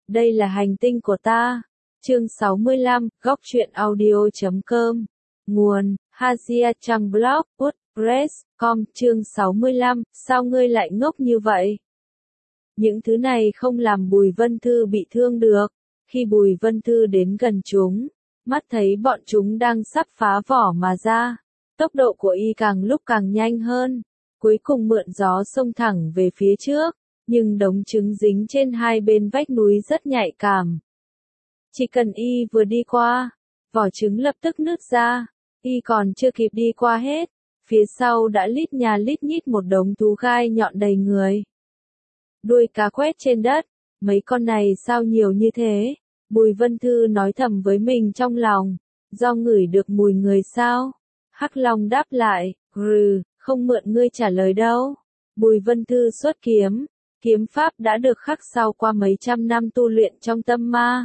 Đây là hành tinh của ta. Chương 65, góc truyện audio.com. Nguồn, Hazia trang blog, WordPress.com. Chương 65, sao ngươi lại ngốc như vậy? Những thứ này không làm Bùi Vân Thư bị thương được. Khi Bùi Vân Thư đến gần chúng, mắt thấy bọn chúng đang sắp phá vỏ mà ra. Tốc độ của y càng lúc càng nhanh hơn. Cuối cùng mượn gió xông thẳng về phía trước. Nhưng đống trứng dính trên hai bên vách núi rất nhạy cảm. Chỉ cần y vừa đi qua, vỏ trứng lập tức nứt ra. Y còn chưa kịp đi qua hết, phía sau đã lít nhà lít nhít một đống thú gai nhọn đầy người. Đuôi cá quét trên đất, mấy con này sao nhiều như thế? Bùi Vân Thư nói thầm với mình trong lòng, do ngửi được mùi người sao? Hắc Long đáp lại, không mượn ngươi trả lời đâu. Bùi Vân Thư xuất kiếm, kiếm pháp đã được khắc sâu qua mấy trăm năm tu luyện trong tâm ma.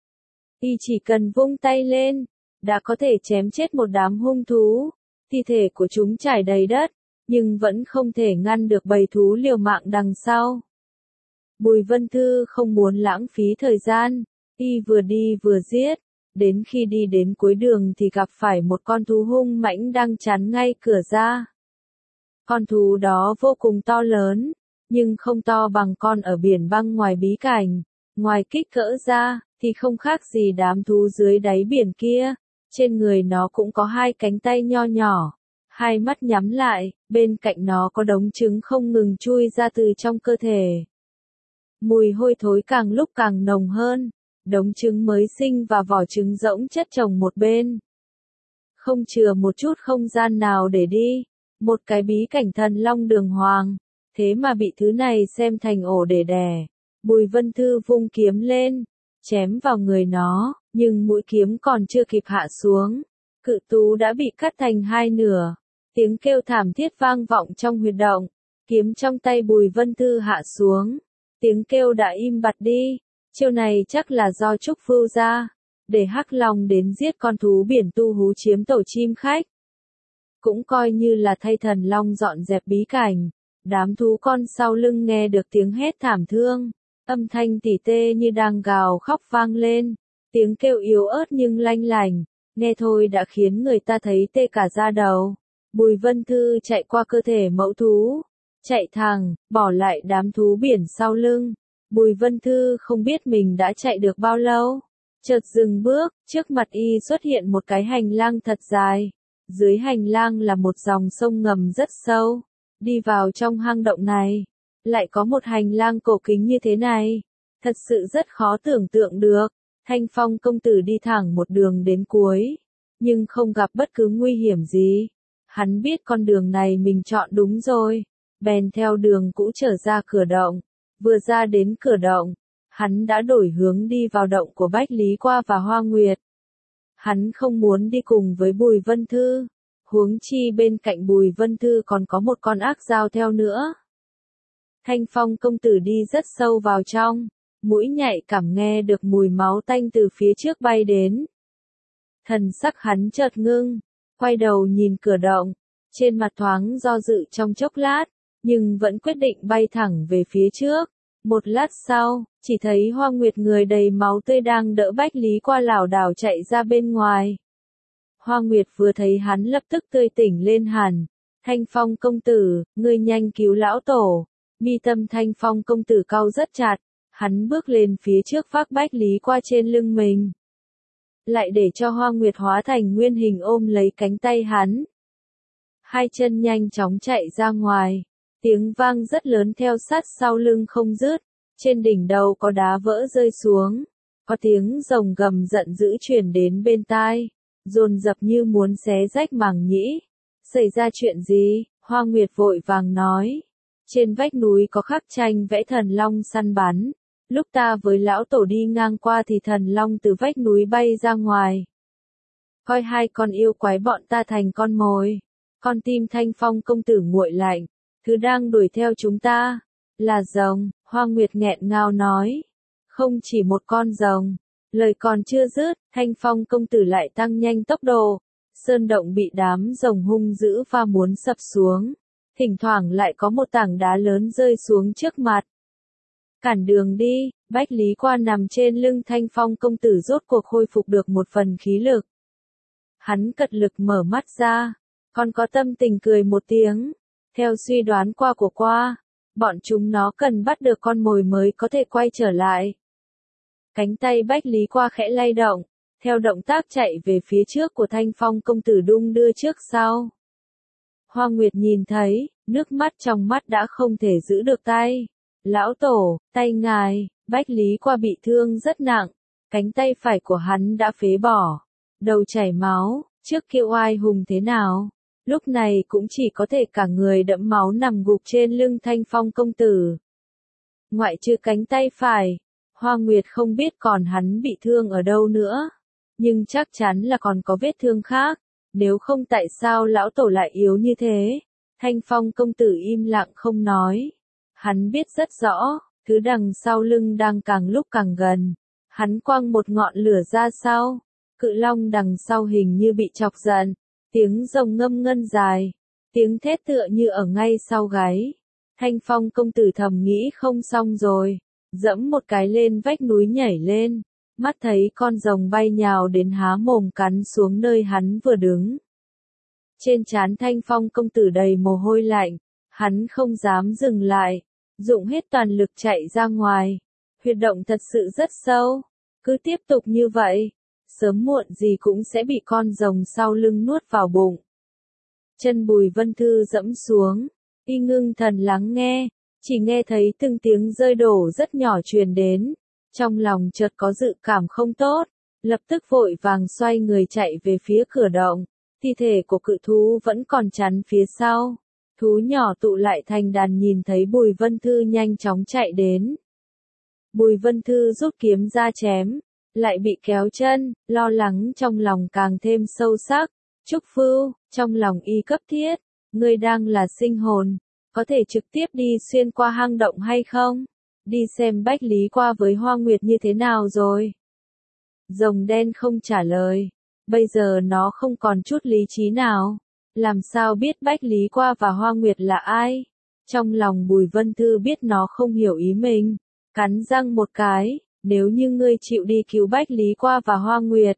Y chỉ cần vung tay lên, đã có thể chém chết một đám hung thú. Thi thể của chúng trải đầy đất, nhưng vẫn không thể ngăn được bầy thú liều mạng đằng sau. Bùi Vân Thư không muốn lãng phí thời gian, y vừa đi vừa giết. Đến khi đi đến cuối đường thì gặp phải một con thú hung mãnh đang chắn ngay cửa ra. Con thú đó vô cùng to lớn, nhưng không to bằng con ở biển băng ngoài bí cảnh. Ngoài kích cỡ ra, thì không khác gì đám thú dưới đáy biển kia. Trên người nó cũng có hai cánh tay nho nhỏ, hai mắt nhắm lại, bên cạnh nó có đống trứng không ngừng chui ra từ trong cơ thể. Mùi hôi thối càng lúc càng nồng hơn, đống trứng mới sinh và vỏ trứng rỗng chất chồng một bên. Không chừa một chút không gian nào để đi, một cái bí cảnh thần long đường hoàng, thế mà bị thứ này xem thành ổ để đẻ. Bùi Vân Thư vung kiếm lên, chém vào người nó, nhưng mũi kiếm còn chưa kịp hạ xuống, cự thú đã bị cắt thành hai nửa. Tiếng kêu thảm thiết vang vọng trong huyệt động, kiếm trong tay Bùi Vân Thư hạ xuống, tiếng kêu đã im bặt đi. Chiêu này chắc là do Trúc Vưu ra, để Hắc Long đến giết con thú biển tu hú chiếm tổ chim khách. Cũng coi như là thay thần long dọn dẹp bí cảnh. Đám thú con sau lưng nghe được tiếng hét thảm thương, âm thanh tỉ tê như đang gào khóc vang lên, tiếng kêu yếu ớt nhưng lanh lành, nghe thôi đã khiến người ta thấy tê cả da đầu. Bùi Vân Thư chạy qua cơ thể mẫu thú, chạy thẳng, bỏ lại đám thú biển sau lưng. Bùi Vân Thư không biết mình đã chạy được bao lâu, chợt dừng bước, trước mặt y xuất hiện một cái hành lang thật dài. Dưới hành lang là một dòng sông ngầm rất sâu. Đi vào trong hang động này, lại có một hành lang cổ kính như thế này. Thật sự rất khó tưởng tượng được. Thanh Phong công tử đi thẳng một đường đến cuối, nhưng không gặp bất cứ nguy hiểm gì. Hắn biết con đường này mình chọn đúng rồi, bèn theo đường cũ trở ra cửa động. Vừa ra đến cửa động, hắn đã đổi hướng đi vào động của Bách Lý Qua và Hoa Nguyệt. Hắn không muốn đi cùng với Bùi Vân Thư, huống chi bên cạnh Bùi Vân Thư còn có một con ác dao theo nữa. Thanh Phong công tử đi rất sâu vào trong, mũi nhạy cảm nghe được mùi máu tanh từ phía trước bay đến. Thần sắc hắn chợt ngưng, quay đầu nhìn cửa động, trên mặt thoáng do dự trong chốc lát, nhưng vẫn quyết định bay thẳng về phía trước. Một lát sau, chỉ thấy Hoa Nguyệt người đầy máu tươi đang đỡ Bách Lý Qua lảo đảo chạy ra bên ngoài. Hoa Nguyệt vừa thấy hắn lập tức tươi tỉnh lên hẳn. Thanh Phong công tử, ngươi nhanh cứu lão tổ. Mi tâm Thanh Phong công tử cau rất chặt, hắn bước lên phía trước vác Bách Lý Qua trên lưng mình. Lại để cho Hoa Nguyệt hóa thành nguyên hình ôm lấy cánh tay hắn. Hai chân nhanh chóng chạy ra ngoài. Tiếng vang rất lớn theo sát sau lưng không dứt, trên đỉnh đầu có đá vỡ rơi xuống, có tiếng rồng gầm giận dữ truyền đến bên tai, dồn dập như muốn xé rách màng nhĩ. Xảy ra chuyện gì? Hoa Nguyệt vội vàng nói. Trên vách núi có khắc tranh vẽ thần long săn bắn, lúc ta với lão tổ đi ngang qua thì thần long từ vách núi bay ra ngoài. Coi hai con yêu quái bọn ta thành con mồi. Con tim Thanh Phong công tử nguội lạnh. Thứ đang đuổi theo chúng ta là rồng. Hoa Nguyệt nghẹn ngào nói. Không chỉ một con rồng. Lời còn chưa dứt, Thanh Phong công tử lại tăng nhanh tốc độ. Sơn động bị đám rồng hung dữ và muốn sập xuống. Thỉnh thoảng lại có một tảng đá lớn rơi xuống trước mặt. Cản đường đi, Bách Lý Qua nằm trên lưng Thanh Phong công tử rốt cuộc khôi phục được một phần khí lực. Hắn cật lực mở mắt ra, còn có tâm tình cười một tiếng. Theo suy đoán của Qua, bọn chúng nó cần bắt được con mồi mới có thể quay trở lại. Cánh tay Bách Lý Qua khẽ lay động, theo động tác chạy về phía trước của Thanh Phong công tử đung đưa trước sau. Hoa Nguyệt nhìn thấy, nước mắt trong mắt đã không thể giữ được tay. Lão tổ, tay ngài, Bách Lý Qua bị thương rất nặng, cánh tay phải của hắn đã phế bỏ, đầu chảy máu, trước kia oai hùng thế nào, lúc này cũng chỉ có thể cả người đẫm máu nằm gục trên lưng Thanh Phong công tử. Ngoại trừ cánh tay phải, Hoa Nguyệt không biết còn hắn bị thương ở đâu nữa, nhưng chắc chắn là còn có vết thương khác, nếu không tại sao lão tổ lại yếu như thế. Thanh Phong công tử im lặng không nói. Hắn biết rất rõ, thứ đằng sau lưng đang càng lúc càng gần. Hắn quăng một ngọn lửa ra sau. Cự long đằng sau hình như bị chọc giận. Tiếng rồng ngâm ngân dài. Tiếng thét tựa như ở ngay sau gáy. Thanh Phong công tử thầm nghĩ không xong rồi. Dẫm một cái lên vách núi nhảy lên. Mắt thấy con rồng bay nhào đến há mồm cắn xuống nơi hắn vừa đứng. Trên trán Thanh Phong công tử đầy mồ hôi lạnh. Hắn không dám dừng lại. Dụng hết toàn lực chạy ra ngoài. Huyệt động thật sự rất sâu. Cứ tiếp tục như vậy, sớm muộn gì cũng sẽ bị con rồng sau lưng nuốt vào bụng. Chân Bùi Vân Thư dẫm xuống, y ngưng thần lắng nghe, chỉ nghe thấy từng tiếng rơi đổ rất nhỏ truyền đến. Trong lòng chợt có dự cảm không tốt, lập tức vội vàng xoay người chạy về phía cửa động. Thi thể của cự thú vẫn còn chắn phía sau. Thú nhỏ tụ lại thành đàn nhìn thấy Bùi Vân Thư nhanh chóng chạy đến. Bùi Vân Thư rút kiếm ra chém, lại bị kéo chân, lo lắng trong lòng càng thêm sâu sắc. Trúc Phu, trong lòng y cấp thiết, ngươi đang là sinh hồn, có thể trực tiếp đi xuyên qua hang động hay không? Đi xem Bách Lý Qua với Hoa Nguyệt như thế nào rồi? Rồng đen không trả lời, bây giờ nó không còn chút lý trí nào. Làm sao biết Bách Lý Qua và Hoa Nguyệt là ai? Trong lòng Bùi Vân Thư biết nó không hiểu ý mình, cắn răng một cái, nếu như ngươi chịu đi cứu Bách Lý Qua và Hoa Nguyệt,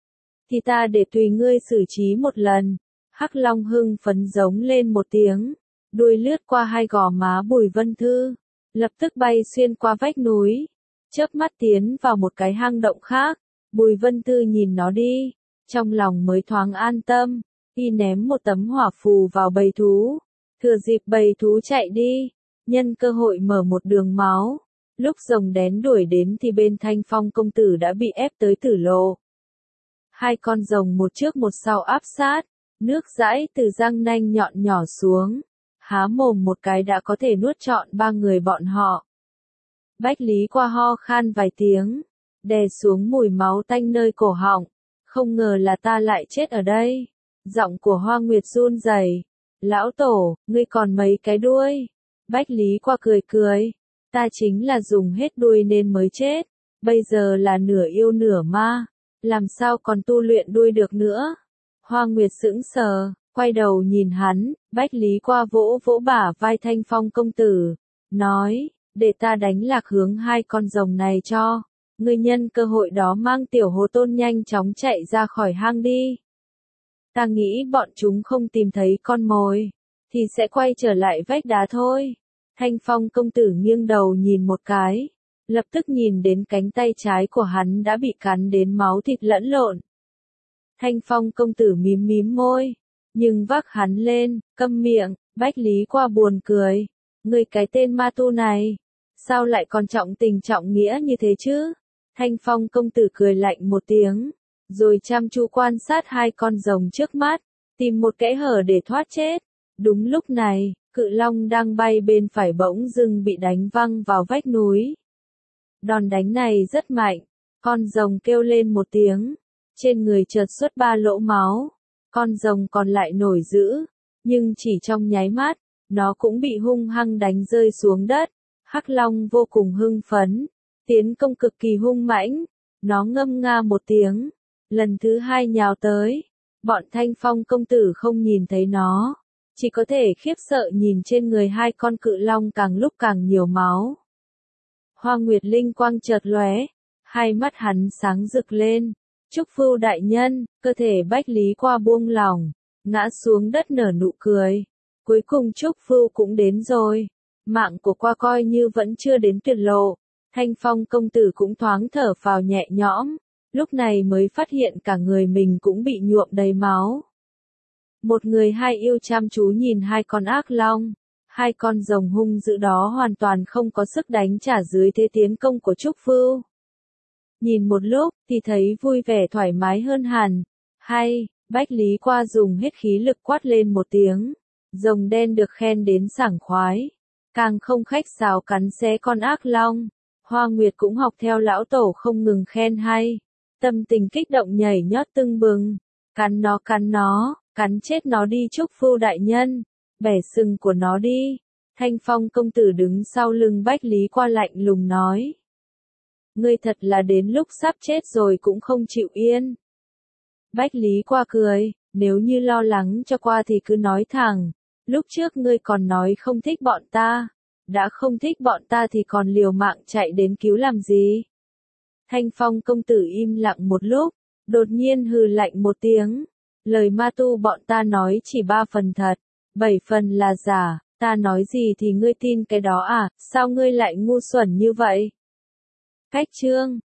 thì ta để tùy ngươi xử trí một lần. Hắc Long hưng phấn giống lên một tiếng, đuôi lướt qua hai gò má Bùi Vân Thư, lập tức bay xuyên qua vách núi, chớp mắt tiến vào một cái hang động khác. Bùi Vân Thư nhìn nó đi, trong lòng mới thoáng an tâm. Y ném một tấm hỏa phù vào bầy thú, thừa dịp bầy thú chạy đi, nhân cơ hội mở một đường máu. Lúc rồng đén đuổi đến thì bên Thanh Phong công tử đã bị ép tới tử lộ. Hai con rồng một trước một sau áp sát, nước dãi từ răng nanh nhọn nhỏ xuống, há mồm một cái đã có thể nuốt trọn ba người bọn họ. Bách Lý Qua ho khan vài tiếng, đè xuống mùi máu tanh nơi cổ họng, không ngờ là ta lại chết ở đây. Giọng của Hoa Nguyệt run rẩy, lão tổ, ngươi còn mấy cái đuôi? Bách Lý Qua cười cười, ta chính là dùng hết đuôi nên mới chết, bây giờ là nửa yêu nửa ma, làm sao còn tu luyện đuôi được nữa? Hoa Nguyệt sững sờ, quay đầu nhìn hắn. Bách Lý Qua vỗ vỗ bả vai Thanh Phong công tử, nói, để ta đánh lạc hướng hai con rồng này cho, ngươi nhân cơ hội đó mang tiểu hồ tôn nhanh chóng chạy ra khỏi hang đi. Ta nghĩ bọn chúng không tìm thấy con mồi, thì sẽ quay trở lại vách đá thôi. Thanh Phong công tử nghiêng đầu nhìn một cái, lập tức nhìn đến cánh tay trái của hắn đã bị cắn đến máu thịt lẫn lộn. Thanh Phong công tử mím mím môi, nhưng vác hắn lên, câm miệng. Bách Lý Qua buồn cười, ngươi cái tên ma tu này, sao lại còn trọng tình trọng nghĩa như thế chứ? Thanh Phong công tử cười lạnh một tiếng, rồi chăm chú quan sát hai con rồng trước mắt, tìm một kẽ hở để thoát chết. Đúng lúc này, cự long đang bay bên phải bỗng dưng bị đánh văng vào vách núi. Đòn đánh này rất mạnh, con rồng kêu lên một tiếng, trên người chợt xuất 3 lỗ máu. Con rồng còn lại nổi dữ, nhưng chỉ trong nháy mắt, nó cũng bị hung hăng đánh rơi xuống đất. Hắc Long vô cùng hưng phấn, tiến công cực kỳ hung mãnh, nó ngâm nga một tiếng, lần thứ hai nhào tới. Bọn Thanh Phong công tử không nhìn thấy nó, chỉ có thể khiếp sợ nhìn trên người hai con cự long càng lúc càng nhiều máu. Hoa Nguyệt linh quang chợt lóe, hai mắt hắn sáng rực lên. Trúc Vưu đại nhân, cơ thể Bách Lý Qua buông lỏng, ngã xuống đất nở nụ cười. Cuối cùng Trúc Vưu cũng đến rồi. Mạng của Qua coi như vẫn chưa đến tuyệt lộ. Thanh Phong công tử cũng thoáng thở phào nhẹ nhõm, lúc này mới phát hiện cả người mình cũng bị nhuộm đầy máu. Một người hai yêu chăm chú nhìn hai con ác long, hai con rồng hung dữ đó hoàn toàn không có sức đánh trả dưới thế tiến công của Trúc Vưu. Nhìn một lúc thì thấy vui vẻ thoải mái hơn hẳn. Hay, Bách Lý Qua dùng hết khí lực quát lên một tiếng. Rồng đen được khen đến sảng khoái, càng không khách sáo cắn xé con ác long. Hoa Nguyệt cũng học theo lão tổ không ngừng khen hay. Tâm tình kích động nhảy nhót tưng bừng. Cắn nó, cắn chết nó đi Trúc Vưu đại nhân. Bẻ sừng của nó đi. Thanh Phong công tử đứng sau lưng Bách Lý Qua lạnh lùng nói. Ngươi thật là đến lúc sắp chết rồi cũng không chịu yên. Bách Lý Qua cười, nếu như lo lắng cho Qua thì cứ nói thẳng. Lúc trước ngươi còn nói không thích bọn ta. Đã không thích bọn ta thì còn liều mạng chạy đến cứu làm gì? Thanh Phong công tử im lặng một lúc, đột nhiên hừ lạnh một tiếng. Lời ma tu bọn ta nói chỉ 3 phần thật, 7 phần là giả, ta nói gì thì ngươi tin cái đó à, sao ngươi lại ngu xuẩn như vậy? Cách chương